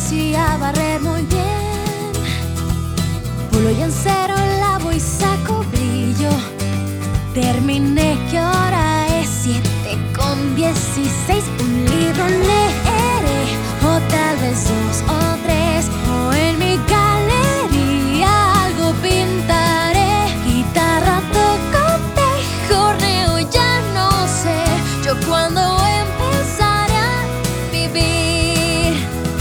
decía barrer muy bien. Pulo y en cero lavo y saco brillo. Terminé, que hora es 7:16. Un libro leeré, o tal vez 2 o 3, o en mi galería algo pintaré. Guitarra toco, jorneo, ya no sé yo cuándo empezaré a vivir.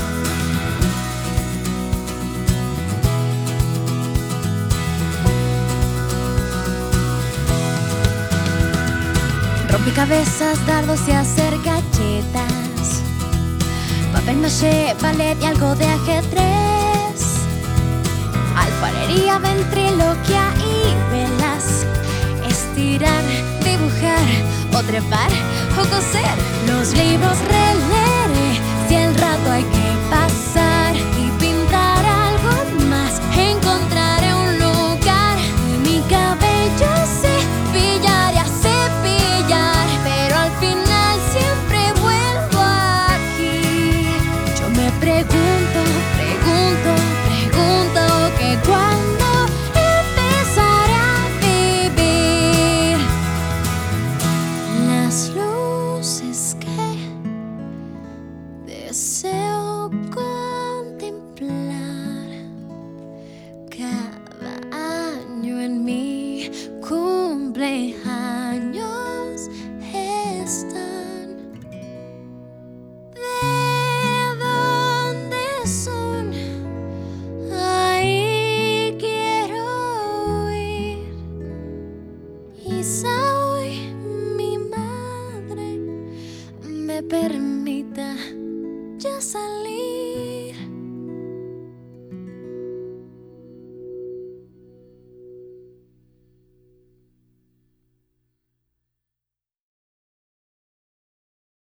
Rompecabezas, dardos y hacer galletas, papel maché, ballet y algo de ajedrez, alfarería, ventriloquia y velas, estirar, dibujar o trepar o coser. Los libros releeré si el rato hay que pasar, y pintar algo más. Encontraré un lugar y mi cabello cepillar y a cepillar, pero al final siempre vuelvo aquí. Yo me pregunto, que cuándo empezaré a vivir. Las luces que deseo contemplar cada año en mi cumpleaños están. ¿De dónde son? Ahí quiero ir. Quizá hoy mi madre me permita ya salir.